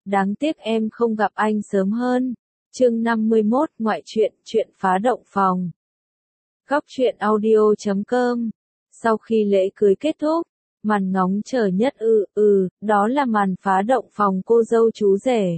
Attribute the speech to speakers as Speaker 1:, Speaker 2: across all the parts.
Speaker 1: đáng tiếc em không gặp anh sớm hơn. Chương 51, ngoại truyện, chuyện phá động phòng. Góc truyện audio.com. Sau khi lễ cưới kết thúc, màn ngóng chờ nhất đó là màn phá động phòng cô dâu chú rể.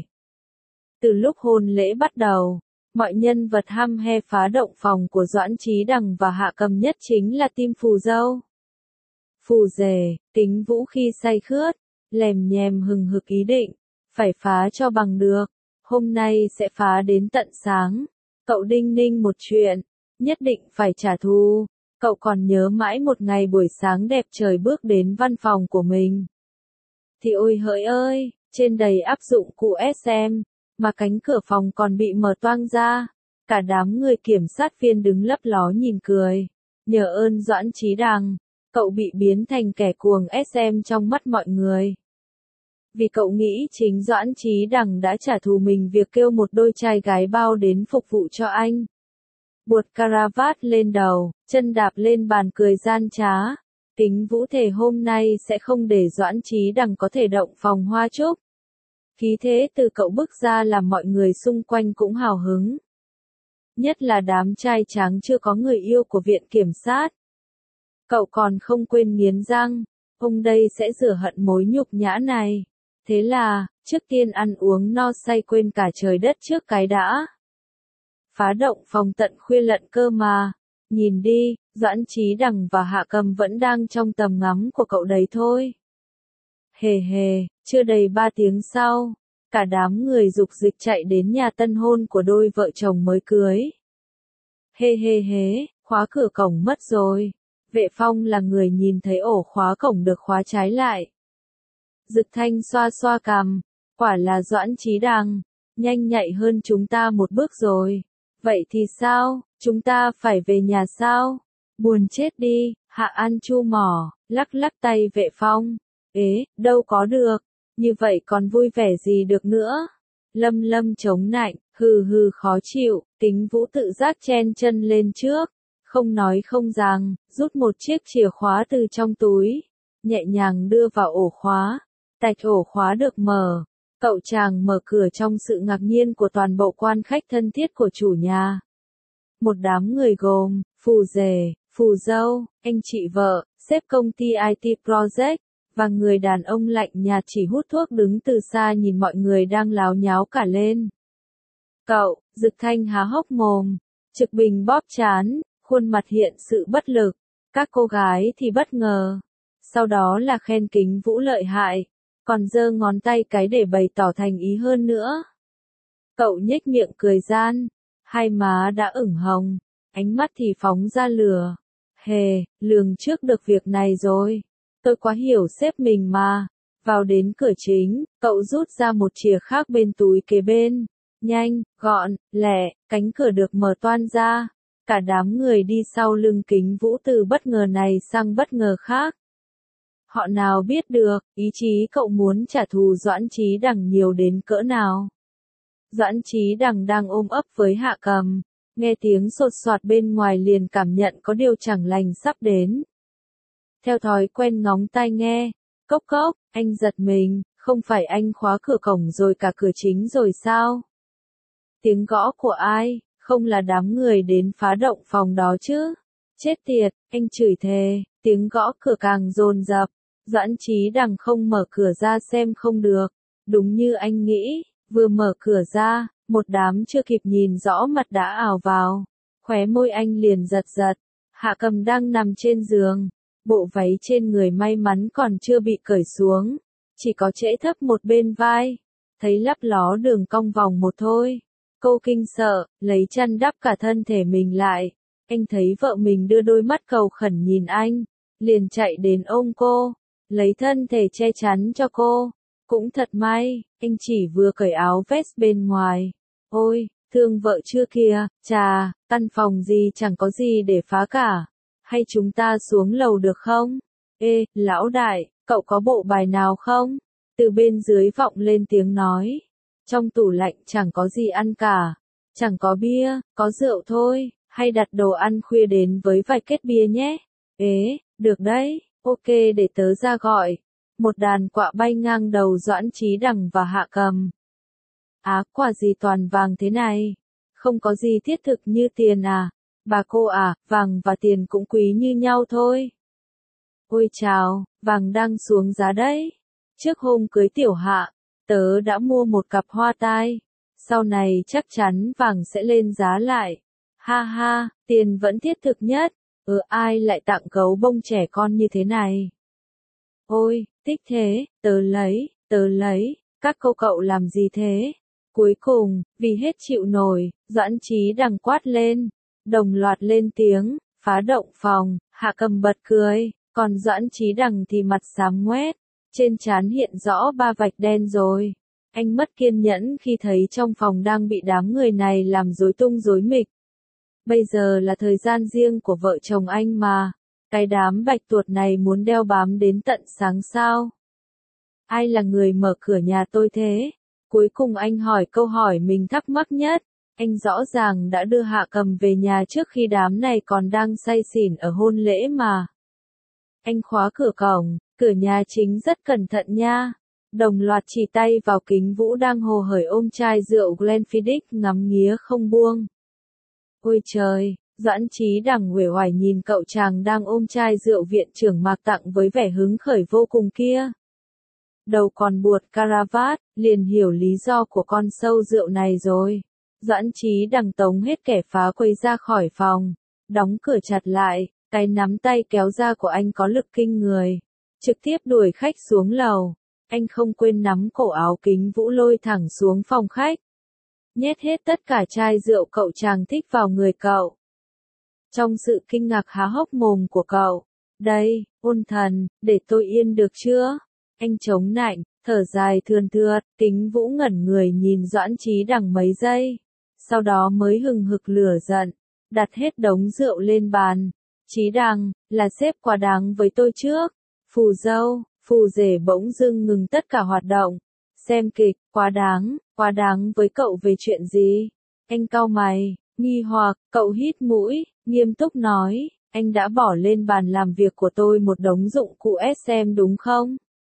Speaker 1: Từ lúc hôn lễ bắt đầu, mọi nhân vật hăm he phá động phòng của Doãn Chí Đằng và Hạ Cầm nhất chính là team phù dâu. Phù rể, tính Vũ khi say khướt, lèm nhèm hừng hực ý định, phải phá cho bằng được, hôm nay sẽ phá đến tận sáng. Cậu đinh ninh một chuyện, nhất định phải trả thù. Cậu còn nhớ mãi một ngày buổi sáng đẹp trời bước đến văn phòng của mình. Thì ôi hỡi ơi, trên đầy áp dụng cụ SM, mà cánh cửa phòng còn bị mở toang ra. Cả đám người kiểm sát viên đứng lấp ló nhìn cười. Nhờ ơn Doãn Chí Đằng, cậu bị biến thành kẻ cuồng SM trong mắt mọi người. Vì cậu nghĩ chính Doãn Chí Đằng đã trả thù mình việc kêu một đôi trai gái bao đến phục vụ cho anh. Buột caravat lên đầu, chân đạp lên bàn cười gian trá. Tính Vũ thề hôm nay sẽ không để Doãn Chí Đằng có thể động phòng hoa trúc. Khí thế từ cậu bước ra làm mọi người xung quanh cũng hào hứng. Nhất là đám trai tráng chưa có người yêu của viện kiểm sát. Cậu còn không quên nghiến răng, ông đây sẽ rửa hận mối nhục nhã này. Thế là, trước tiên ăn uống no say quên cả trời đất trước cái đã. Phá động phòng tận khuya lận cơ mà. Nhìn đi, Doãn Chí Đằng và Hạ Cầm vẫn đang trong tầm ngắm của cậu đấy thôi. Hề hề, chưa đầy 3 tiếng sau, cả đám người dục dịch chạy đến nhà tân hôn của đôi vợ chồng mới cưới. Hê hê hế, khóa cửa cổng mất rồi. Vệ Phong là người nhìn thấy ổ khóa cổng được khóa trái lại. Dực Thanh xoa xoa cằm, quả là Doãn Chí Đằng, nhanh nhạy hơn chúng ta một bước rồi. Vậy thì sao, chúng ta phải về nhà sao? Buồn chết đi, Hạ An chu mỏ, lắc lắc tay Vệ Phong. Ế, đâu có được, như vậy còn vui vẻ gì được nữa. Lâm Lâm chống nạnh, hừ hừ khó chịu, Tính Vũ tự giác chen chân lên trước. Không nói không rằng, rút một chiếc chìa khóa từ trong túi, nhẹ nhàng đưa vào ổ khóa. Tạch ổ khóa được mở. Cậu chàng mở cửa trong sự ngạc nhiên của toàn bộ quan khách thân thiết của chủ nhà. Một đám người gồm, phù rể, phù dâu, anh chị vợ, sếp công ty IT Project, và người đàn ông lạnh nhạt chỉ hút thuốc đứng từ xa nhìn mọi người đang láo nháo cả lên. Cậu, Dực Thanh há hốc mồm, Trực Bình bóp trán, khuôn mặt hiện sự bất lực. Các cô gái thì bất ngờ. Sau đó là khen Kính Vũ lợi hại. Còn giơ ngón tay cái để bày tỏ thành ý hơn nữa. Cậu nhếch miệng cười gian, hai má đã ửng hồng, ánh mắt thì phóng ra lửa. Hề, lường trước được việc này rồi. Tôi quá hiểu sếp mình mà. Vào đến cửa chính, cậu rút ra một chìa khác bên túi kế bên. Nhanh, gọn, lẹ, cánh cửa được mở toang ra. Cả đám người đi sau lưng Kính Vũ từ bất ngờ này sang bất ngờ khác. Họ nào biết được, ý chí cậu muốn trả thù Doãn Chí Đằng nhiều đến cỡ nào. Doãn Chí Đằng đang ôm ấp với Hạ Cầm, nghe tiếng sột soạt bên ngoài liền cảm nhận có điều chẳng lành sắp đến. Theo thói quen ngóng tai nghe, cốc cốc, anh giật mình, không phải anh khóa cửa cổng rồi cả cửa chính rồi sao? Tiếng gõ của ai, không là đám người đến phá động phòng đó chứ? Chết tiệt, anh chửi thề, tiếng gõ cửa càng dồn dập. Doãn Chí Đằng không mở cửa ra xem không được. Đúng như anh nghĩ, vừa mở cửa ra, một đám chưa kịp nhìn rõ mặt đã ào vào. Khóe môi anh liền giật giật. Hạ Cầm đang nằm trên giường. Bộ váy trên người may mắn còn chưa bị cởi xuống. Chỉ có trễ thấp một bên vai. Thấy lấp ló đường cong vòng một thôi. Cô kinh sợ, lấy chăn đắp cả thân thể mình lại. Anh thấy vợ mình đưa đôi mắt cầu khẩn nhìn anh. Liền chạy đến ôm cô. Lấy thân thể che chắn cho cô. Cũng thật may, anh chỉ vừa cởi áo vest bên ngoài. Ôi, thương vợ chưa kìa, chà, căn phòng gì chẳng có gì để phá cả. Hay chúng ta xuống lầu được không? Ê, lão đại, cậu có bộ bài nào không? Từ bên dưới vọng lên tiếng nói. Trong tủ lạnh chẳng có gì ăn cả. Chẳng có bia, có rượu thôi. Hay đặt đồ ăn khuya đến với vài kết bia nhé. Ế, được đấy. Ok để tớ ra gọi. Một đàn quạ bay ngang đầu Doãn Chí Đằng và Hạ Cầm. Quả gì toàn vàng thế này? Không có gì thiết thực như tiền à? Bà cô à, vàng và tiền cũng quý như nhau thôi. Ôi chào, vàng đang xuống giá đấy. Trước hôm cưới Tiểu Hạ, tớ đã mua một cặp hoa tai. Sau này chắc chắn vàng sẽ lên giá lại. Ha ha, tiền vẫn thiết thực nhất. Ai lại tặng gấu bông trẻ con như thế này? Ôi, thích thế, tớ lấy, các cậu làm gì thế? Cuối cùng, vì hết chịu nổi, Doãn Chí Đằng quát lên. Đồng loạt lên tiếng, phá động phòng, Hạ Cầm bật cười, còn Doãn Chí Đằng thì mặt xám ngoét, trên trán hiện rõ 3 vạch đen rồi. Anh mất kiên nhẫn khi thấy trong phòng đang bị đám người này làm rối tung rối mịch. Bây giờ là thời gian riêng của vợ chồng anh mà, cái đám bạch tuột này muốn đeo bám đến tận sáng sao? Ai là người mở cửa nhà tôi thế? Cuối cùng anh hỏi câu hỏi mình thắc mắc nhất. Anh rõ ràng đã đưa Hạ Cầm về nhà trước khi đám này còn đang say xỉn ở hôn lễ mà. Anh khóa cửa cổng, cửa nhà chính rất cẩn thận nha. Đồng loạt chỉ tay vào Kính Vũ đang hồ hởi ôm chai rượu Glenfiddich ngắm nghía không buông. Ôi trời, Doãn Chí Đằng uể oải nhìn cậu chàng đang ôm chai rượu viện trưởng Mạc tặng với vẻ hứng khởi vô cùng kia. Đầu còn buộc caravat, liền hiểu lý do của con sâu rượu này rồi. Doãn Chí Đằng tống hết kẻ phá quấy ra khỏi phòng, đóng cửa chặt lại, cái nắm tay kéo ra của anh có lực kinh người, trực tiếp đuổi khách xuống lầu. Anh không quên nắm cổ áo Kính Vũ lôi thẳng xuống phòng khách. Nhét hết tất cả chai rượu cậu chàng thích vào người cậu. Trong sự kinh ngạc há hốc mồm của cậu, đây, ôn thần, để tôi yên được chưa? Anh chống nạnh, thở dài thườn thượt, Kính Vũ ngẩn người nhìn Doãn Chí Đằng mấy giây. Sau đó mới hừng hực lửa giận, đặt hết đống rượu lên bàn. Chí Đằng, là sếp quá đáng với tôi trước. Phù dâu, phù rể bỗng dưng ngừng tất cả hoạt động. Xem kịch, quá đáng với cậu về chuyện gì? Anh cau mày, nghi hoặc, cậu hít mũi, nghiêm túc nói, anh đã bỏ lên bàn làm việc của tôi một đống dụng cụ SM đúng không?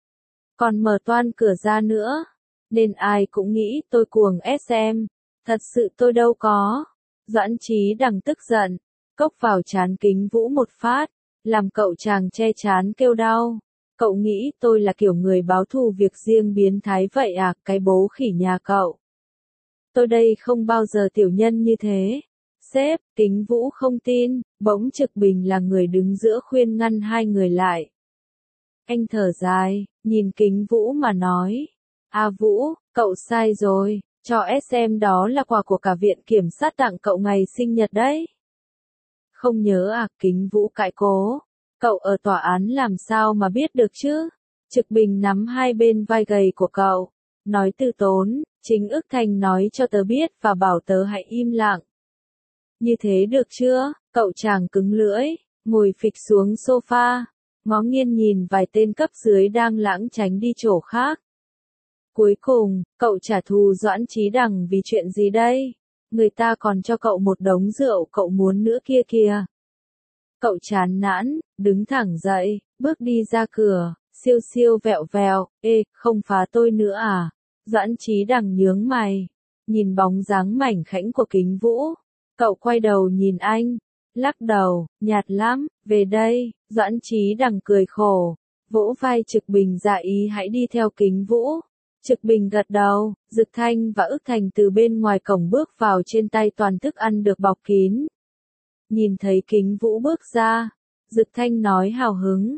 Speaker 1: Còn mở toan cửa ra nữa, nên ai cũng nghĩ tôi cuồng SM. Thật sự tôi đâu có. Doãn Chí Đằng tức giận, cốc vào trán Kính Vũ một phát, làm cậu chàng che trán kêu đau. Cậu nghĩ tôi là kiểu người báo thù việc riêng biến thái vậy à, cái bố khỉ nhà cậu. Tôi đây không bao giờ tiểu nhân như thế. Sếp, Kính Vũ không tin, bỗng Trực Bình là người đứng giữa khuyên ngăn hai người lại. Anh thở dài, nhìn Kính Vũ mà nói. Vũ, cậu sai rồi, cho SM đó là quà của cả viện kiểm sát tặng cậu ngày sinh nhật đấy. Không nhớ à, Kính Vũ cãi cố. Cậu ở tòa án làm sao mà biết được chứ? Trực Bình nắm hai bên vai gầy của cậu, nói từ tốn, chính Ức Thành nói cho tớ biết và bảo tớ hãy im lặng. Như thế được chưa? Cậu chàng cứng lưỡi, ngồi phịch xuống sofa, ngó nghiêng nhìn vài tên cấp dưới đang lãng tránh đi chỗ khác. Cuối cùng, cậu trả thù Doãn Chí Đằng vì chuyện gì đây? Người ta còn cho cậu một đống rượu cậu muốn nữa kia kìa. Cậu chán nản, đứng thẳng dậy, bước đi ra cửa, siêu siêu vẹo vẹo, không phá tôi nữa à? Doãn Chí Đằng nhướng mày, nhìn bóng dáng mảnh khảnh của Kính Vũ. Cậu quay đầu nhìn anh, lắc đầu, nhạt lắm, về đây. Doãn Chí Đằng cười khổ, vỗ vai Trực Bình dạ ý hãy đi theo Kính Vũ. Trực Bình gật đầu, Dực Thanh và Ức Thành từ bên ngoài cổng bước vào, trên tay toàn thức ăn được bọc kín. Nhìn thấy Kính Vũ bước ra, Dực Thanh nói hào hứng,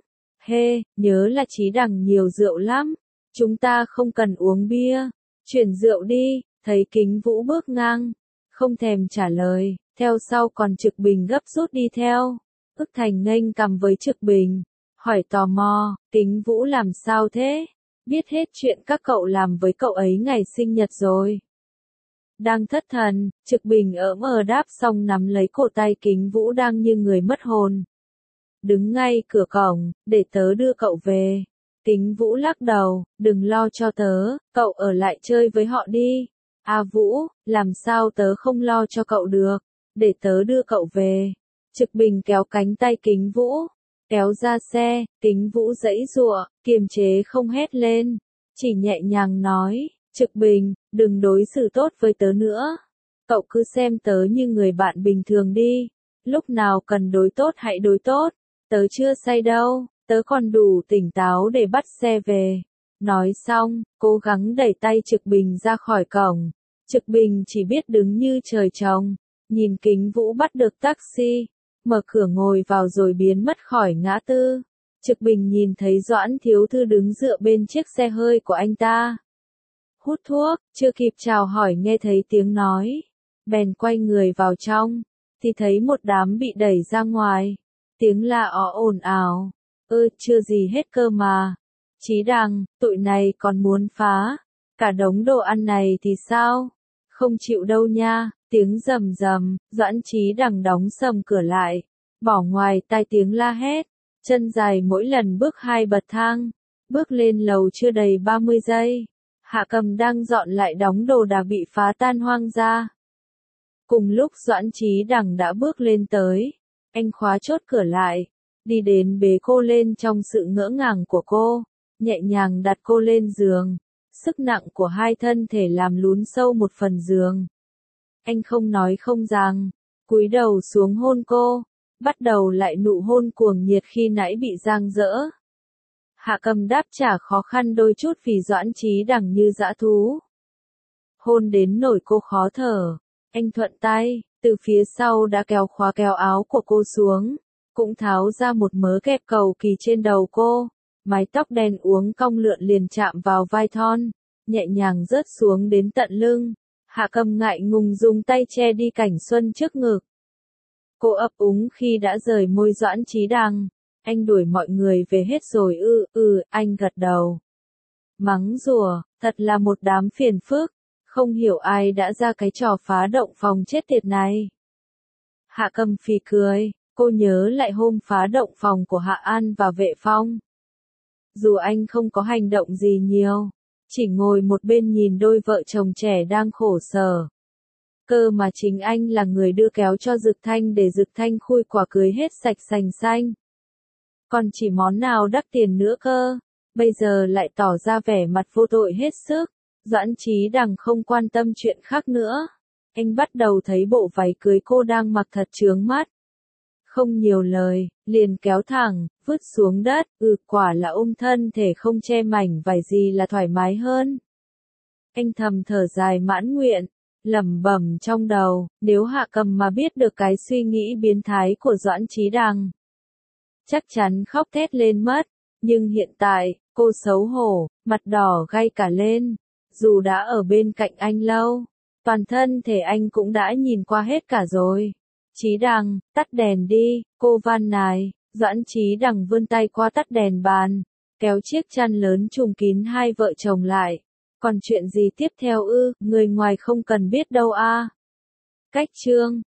Speaker 1: nhớ là Chí Đằng nhiều rượu lắm, chúng ta không cần uống bia, chuyển rượu đi. Thấy Kính Vũ bước ngang, không thèm trả lời, theo sau còn Trực Bình gấp rút đi theo. Ức Thành nghênh cằm với Trực Bình, hỏi tò mò, Kính Vũ làm sao thế? Biết hết chuyện các cậu làm với cậu ấy ngày sinh nhật rồi. Đang thất thần, Trực Bình đáp xong nắm lấy cổ tay Kính Vũ đang như người mất hồn. Đứng ngay cửa cổng, để tớ đưa cậu về. Kính Vũ lắc đầu, đừng lo cho tớ, cậu ở lại chơi với họ đi. Vũ, làm sao tớ không lo cho cậu được, để tớ đưa cậu về. Trực Bình kéo cánh tay Kính Vũ, kéo ra xe. Kính Vũ giãy giụa, kiềm chế không hét lên, chỉ nhẹ nhàng nói, Trực Bình, đừng đối xử tốt với tớ nữa. Cậu cứ xem tớ như người bạn bình thường đi. Lúc nào cần đối tốt hãy đối tốt. Tớ chưa say đâu, tớ còn đủ tỉnh táo để bắt xe về. Nói xong, cố gắng đẩy tay Trực Bình ra khỏi cổng. Trực Bình chỉ biết đứng như trời trồng, nhìn Kính Vũ bắt được taxi, mở cửa ngồi vào rồi biến mất khỏi ngã tư. Trực Bình nhìn thấy Doãn Thiếu Thư đứng dựa bên chiếc xe hơi của anh ta. Hút thuốc, chưa kịp chào hỏi nghe thấy tiếng nói. Bèn quay người vào trong, thì thấy một đám bị đẩy ra ngoài. Tiếng la ó ồn ào. Chưa gì hết cơ mà. Chí Đằng, tụi này còn muốn phá. Cả đống đồ ăn này thì sao? Không chịu đâu nha. Tiếng rầm rầm, Doãn Chí Đằng đóng sầm cửa lại. Bỏ ngoài tai tiếng la hét. Chân dài mỗi lần bước 2 bậc thang. Bước lên lầu chưa đầy 30 giây. Hạ Cầm đang dọn lại đống đồ đã bị phá tan hoang ra. Cùng lúc Doãn Chí Đằng đã bước lên tới. Anh khóa chốt cửa lại. Đi đến bế cô lên trong sự ngỡ ngàng của cô. Nhẹ nhàng đặt cô lên giường. Sức nặng của hai thân thể làm lún sâu một phần giường. Anh không nói không rằng. Cúi đầu xuống hôn cô. Bắt đầu lại nụ hôn cuồng nhiệt khi nãy bị giang dỡ. Hạ Cầm đáp trả khó khăn đôi chút vì Doãn Chí Đằng như dã thú. Hôn đến nỗi cô khó thở. Anh thuận tay, từ phía sau đã kéo khóa kéo áo của cô xuống. Cũng tháo ra một mớ kẹp cầu kỳ trên đầu cô. Mái tóc đen uốn cong lượn liền chạm vào vai thon. Nhẹ nhàng rớt xuống đến tận lưng. Hạ Cầm ngại ngùng dùng tay che đi cảnh xuân trước ngực. Cô ấp úng khi đã rời môi Doãn Chí Đằng. Anh đuổi mọi người về hết rồi anh gật đầu. Mắng rủa, thật là một đám phiền phức. Không hiểu ai đã ra cái trò phá động phòng chết tiệt này. Hạ Cầm phì cười, cô nhớ lại hôm phá động phòng của Hạ An và Vệ Phong. Dù anh không có hành động gì nhiều, chỉ ngồi một bên nhìn đôi vợ chồng trẻ đang khổ sở. Cơ mà chính anh là người đưa kéo cho Dực Thanh để Dực Thanh khui quả cưới hết sạch sành xanh. Còn chỉ món nào đắt tiền nữa cơ, bây giờ lại tỏ ra vẻ mặt vô tội hết sức. Doãn Chí Đằng không quan tâm chuyện khác nữa. Anh bắt đầu thấy bộ váy cưới cô đang mặc thật chướng mắt. Không nhiều lời, liền kéo thẳng, vứt xuống đất. Quả là ôm thân thể không che mảnh vải gì là thoải mái hơn. Anh thầm thở dài mãn nguyện, lẩm bẩm trong đầu, nếu Hạ Cầm mà biết được cái suy nghĩ biến thái của Doãn Chí Đằng, chắc chắn khóc thét lên mất. Nhưng hiện tại, cô xấu hổ, mặt đỏ gay cả lên. Dù đã ở bên cạnh anh lâu, toàn thân thể anh cũng đã nhìn qua hết cả rồi. Chí Đằng, tắt đèn đi, cô van nài. Doãn Chí Đằng vươn tay qua tắt đèn bàn, kéo chiếc chăn lớn trùm kín hai vợ chồng lại. Còn chuyện gì tiếp theo người ngoài không cần biết đâu a. Cách chương